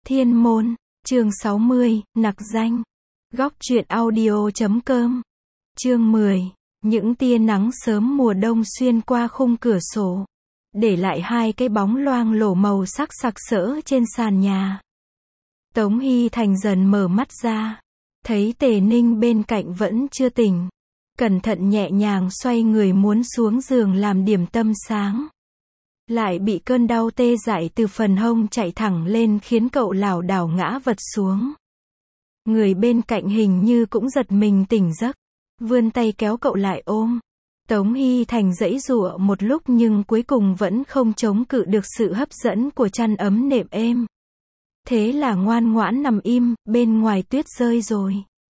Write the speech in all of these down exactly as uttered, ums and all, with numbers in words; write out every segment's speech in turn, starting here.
Thiên môn, chương sáu mươi, nặc danh. Góc truyện audio chấm com. Chương mười. Những tia nắng sớm mùa đông xuyên qua khung cửa sổ, để lại hai cái bóng loang lổ màu sắc sặc sỡ trên sàn nhà. Tống Hy Thành dần mở mắt ra, thấy Tề Ninh bên cạnh vẫn chưa tỉnh. Cẩn thận nhẹ nhàng xoay người muốn xuống giường làm điểm tâm sáng. Lại bị cơn đau tê dại từ phần hông chạy thẳng lên khiến cậu lảo đảo ngã vật xuống. Người bên cạnh hình như cũng giật mình tỉnh giấc, vươn tay kéo cậu lại ôm. Tống Hy Thành giãy giụa một lúc nhưng cuối cùng vẫn không chống cự được sự hấp dẫn của chăn ấm nệm êm. Thế là ngoan ngoãn nằm im, bên ngoài tuyết rơi rồi.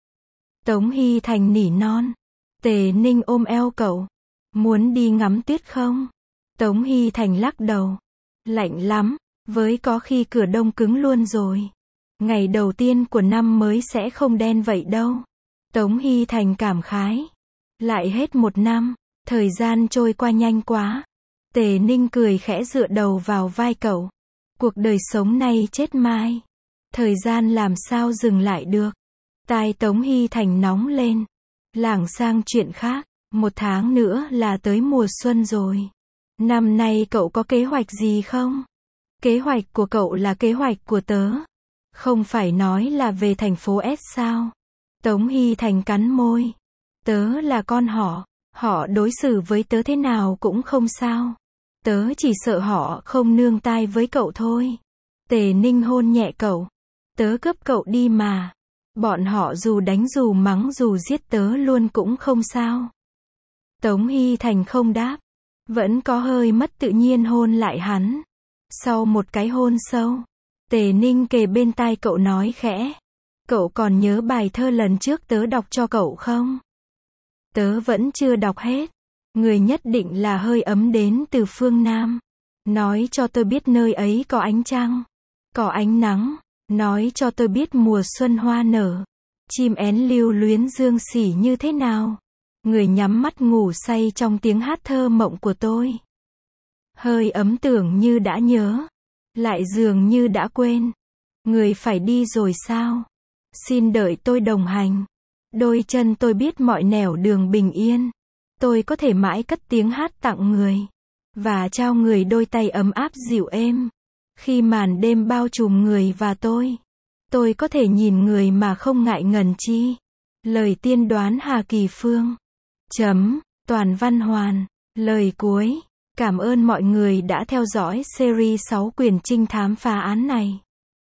Tống Hy Thành nỉ non. Tề Ninh ôm eo cậu. Muốn đi ngắm tuyết không? Tống Hy Thành lắc đầu. Lạnh lắm, với có khi cửa đông cứng luôn rồi. Ngày đầu tiên của năm mới sẽ không đen vậy đâu. Tống Hy Thành cảm khái. Lại hết một năm, thời gian trôi qua nhanh quá. Tề Ninh cười khẽ dựa đầu vào vai cậu. Cuộc đời sống nay chết mai. Thời gian làm sao dừng lại được. Tai Tống Hy Thành nóng lên. Lảng sang chuyện khác, một tháng nữa là tới mùa xuân rồi. Năm nay cậu có kế hoạch gì không? Kế hoạch của cậu là kế hoạch của tớ. Không phải nói là về thành phố S sao? Tống Hy Thành cắn môi. Tớ là con họ, họ đối xử với tớ thế nào cũng không sao. Tớ chỉ sợ họ không nương tay với cậu thôi. Tề Ninh hôn nhẹ cậu. Tớ cướp cậu đi mà. Bọn họ dù đánh dù mắng dù giết tớ luôn cũng không sao. Tống Hy Thành không đáp. Vẫn có hơi mất tự nhiên hôn lại hắn. Sau một cái hôn sâu, Tề Ninh kề bên tai cậu nói khẽ. Cậu còn nhớ bài thơ lần trước tớ đọc cho cậu không? Tớ vẫn chưa đọc hết. Người nhất định là hơi ấm đến từ phương Nam. Nói cho tôi biết nơi ấy có ánh trăng, có ánh nắng. Nói cho tôi biết mùa xuân hoa nở, chim én lưu luyến dương xỉ như thế nào. Người nhắm mắt ngủ say trong tiếng hát thơ mộng của tôi. Hơi ấm tưởng như đã nhớ, lại dường như đã quên. Người phải đi rồi sao? Xin đợi tôi đồng hành. Đôi chân tôi biết mọi nẻo đường bình yên. Tôi có thể mãi cất tiếng hát tặng người, và trao người đôi tay ấm áp dịu êm. Khi màn đêm bao trùm người và tôi, tôi có thể nhìn người mà không ngại ngần chi. Lời tiên đoán Hà Kỳ Phương. Chấm, Toàn Văn Hoàn. Lời cuối. Cảm ơn mọi người đã theo dõi series sáu quyển trinh thám phá án này.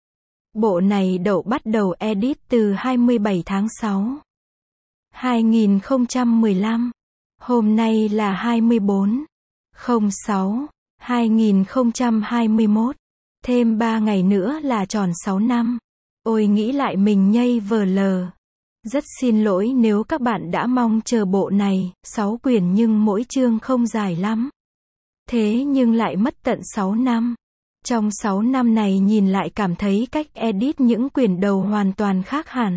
Bộ này đậu bắt đầu edit từ hai mươi bảy tháng sáu, hai nghìn không trăm mười lăm. Hôm nay là hai mươi bốn tháng sáu, hai nghìn không trăm hai mươi mốt. Thêm ba ngày nữa là tròn sáu năm. Ôi nghĩ lại mình nhây vờ lờ. Rất xin lỗi nếu các bạn đã mong chờ bộ này, sáu quyển nhưng mỗi chương không dài lắm. Thế nhưng lại mất tận sáu năm. Trong sáu năm này nhìn lại cảm thấy cách edit những quyển đầu hoàn toàn khác hẳn.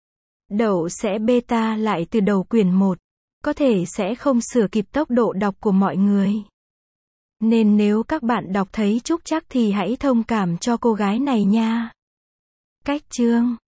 Đậu sẽ beta lại từ đầu quyển một. Có thể sẽ không sửa kịp tốc độ đọc của mọi người. Nên nếu các bạn đọc thấy trúc trắc thì hãy thông cảm cho cô gái này nha. Cách chương